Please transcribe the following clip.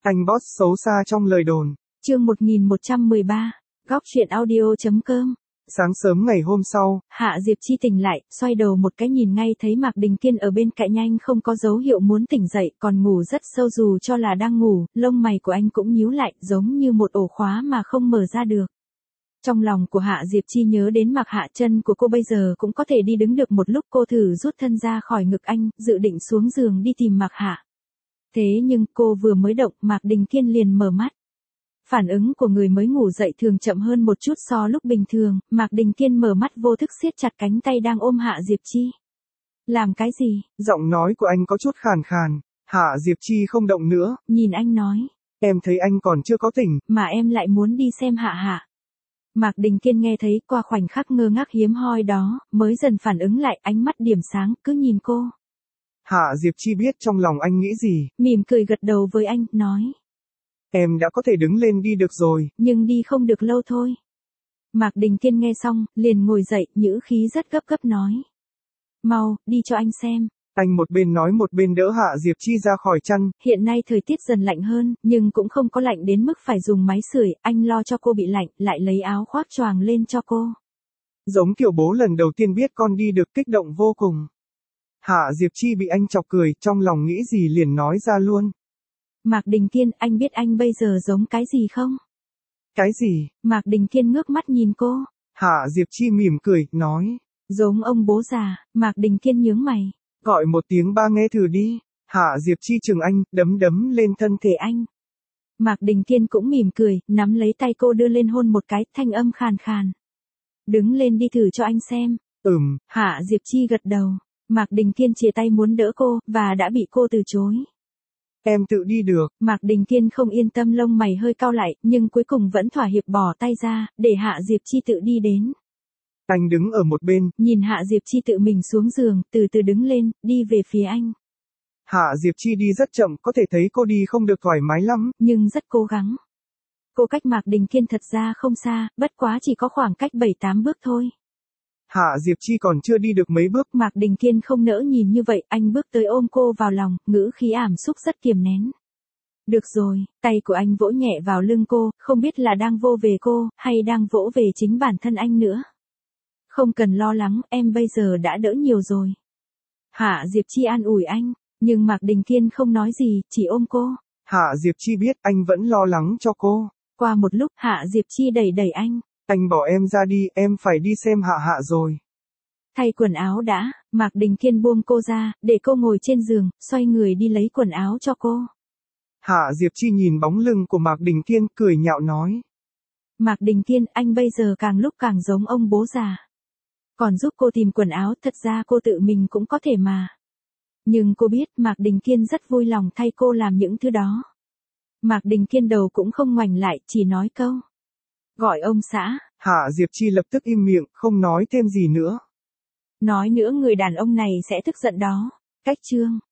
Anh boss xấu xa trong lời đồn. Chương 1113, Góc truyện audio.com. Sáng sớm ngày hôm sau, Hạ Diệp Chi tỉnh lại, xoay đầu một cái nhìn ngay thấy Mạc Đình Kiên ở bên cạnh anh không có dấu hiệu muốn tỉnh dậy, còn ngủ rất sâu dù cho là đang ngủ, lông mày của anh cũng nhíu lại, giống như một ổ khóa mà không mở ra được. Trong lòng của Hạ Diệp Chi nhớ đến Mạc Hạ, chân của cô bây giờ cũng có thể đi đứng được một lúc, cô thử rút thân ra khỏi ngực anh, dự định xuống giường đi tìm Mạc Hạ. Thế nhưng cô vừa mới động, Mạc Đình Kiên liền mở mắt. Phản ứng của người mới ngủ dậy thường chậm hơn một chút so lúc bình thường, Mạc Đình Kiên mở mắt vô thức siết chặt cánh tay đang ôm Hạ Diệp Chi. Làm cái gì? Giọng nói của anh có chút khàn khàn. Hạ Diệp Chi không động nữa. Nhìn anh nói. Em thấy anh còn chưa có tỉnh. Mà em lại muốn đi xem Hạ Hạ. Mạc Đình Kiên nghe thấy, qua khoảnh khắc ngơ ngác hiếm hoi đó, mới dần phản ứng lại, ánh mắt điểm sáng, cứ nhìn cô. Hạ Diệp Chi biết trong lòng anh nghĩ gì. Mỉm cười gật đầu với anh, nói. Em đã có thể đứng lên đi được rồi. Nhưng đi không được lâu thôi. Mạc Đình Kiên nghe xong, liền ngồi dậy, ngữ khí rất gấp gáp nói. Mau, đi cho anh xem. Anh một bên nói một bên đỡ Hạ Diệp Chi ra khỏi chăn. Hiện nay thời tiết dần lạnh hơn, nhưng cũng không có lạnh đến mức phải dùng máy sưởi, anh lo cho cô bị lạnh, lại lấy áo khoác choàng lên cho cô. Giống kiểu bố lần đầu tiên biết con đi được, kích động vô cùng. Hạ Diệp Chi bị anh chọc cười, trong lòng nghĩ gì liền nói ra luôn. Mạc Đình Kiên, anh biết anh bây giờ giống cái gì không? Cái gì? Mạc Đình Kiên ngước mắt nhìn cô. Hạ Diệp Chi mỉm cười, nói. Giống ông bố già. Mạc Đình Kiên nhướng mày. Gọi một tiếng ba nghe thử đi. Hạ Diệp Chi chừng anh, đấm lên thân thể anh. Mạc Đình Kiên cũng mỉm cười, nắm lấy tay cô đưa lên hôn một cái, thanh âm khàn khàn. Đứng lên đi thử cho anh xem. Hạ Diệp Chi gật đầu. Mạc Đình Kiên chìa tay muốn đỡ cô, và đã bị cô từ chối. Em tự đi được. Mạc Đình Kiên không yên tâm, lông mày hơi cau lại, nhưng cuối cùng vẫn thỏa hiệp bỏ tay ra, để Hạ Diệp Chi tự đi đến. Anh đứng ở một bên, nhìn Hạ Diệp Chi tự mình xuống giường, từ từ đứng lên, đi về phía anh. Hạ Diệp Chi đi rất chậm, có thể thấy cô đi không được thoải mái lắm, nhưng rất cố gắng. Cô cách Mạc Đình Kiên thật ra không xa, bất quá chỉ có khoảng cách 7-8 bước thôi. Hạ Diệp Chi còn chưa đi được mấy bước. Mạc Đình Kiên không nỡ nhìn như vậy, anh bước tới ôm cô vào lòng, ngữ khí ảm xúc rất kiềm nén. Được rồi, tay của anh vỗ nhẹ vào lưng cô, không biết là đang vô về cô, hay đang vỗ về chính bản thân anh nữa. Không cần lo lắng, em bây giờ đã đỡ nhiều rồi. Hạ Diệp Chi an ủi anh, nhưng Mạc Đình Kiên không nói gì, chỉ ôm cô. Hạ Diệp Chi biết anh vẫn lo lắng cho cô. Qua một lúc, Hạ Diệp Chi đẩy anh. Anh bỏ em ra đi, em phải đi xem Hạ Hạ rồi. Thay quần áo đã, Mạc Đình Kiên buông cô ra, để cô ngồi trên giường, xoay người đi lấy quần áo cho cô. Hạ Diệp Chi nhìn bóng lưng của Mạc Đình Kiên, cười nhạo nói. Mạc Đình Kiên, anh bây giờ càng lúc càng giống ông bố già. Còn giúp cô tìm quần áo, thật ra cô tự mình cũng có thể mà. Nhưng cô biết Mạc Đình Kiên rất vui lòng thay cô làm những thứ đó. Mạc Đình Kiên đầu cũng không ngoảnh lại, chỉ nói câu. Gọi ông xã. Hạ Diệp Chi lập tức im miệng, không nói thêm gì nữa. Nói nữa người đàn ông này sẽ tức giận đó. Cách chương